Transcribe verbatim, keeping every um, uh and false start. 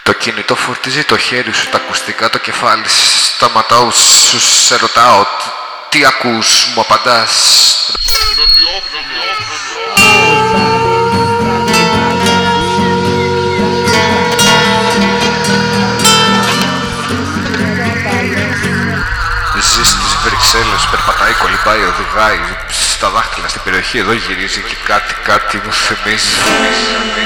Το κινητό φορτίζει το χέρι σου, τα ακουστικά το κεφάλι. Σταματάω, σου σε ρωτάω. Τι ακούς, μου απαντάς. Ζει στις Βρυξέλλες, περπατάει, κολυμπάει, οδηγάει. Στα δάχτυλα στην περιοχή εδώ γυρίζει και κάτι, κάτι μου θυμίζει.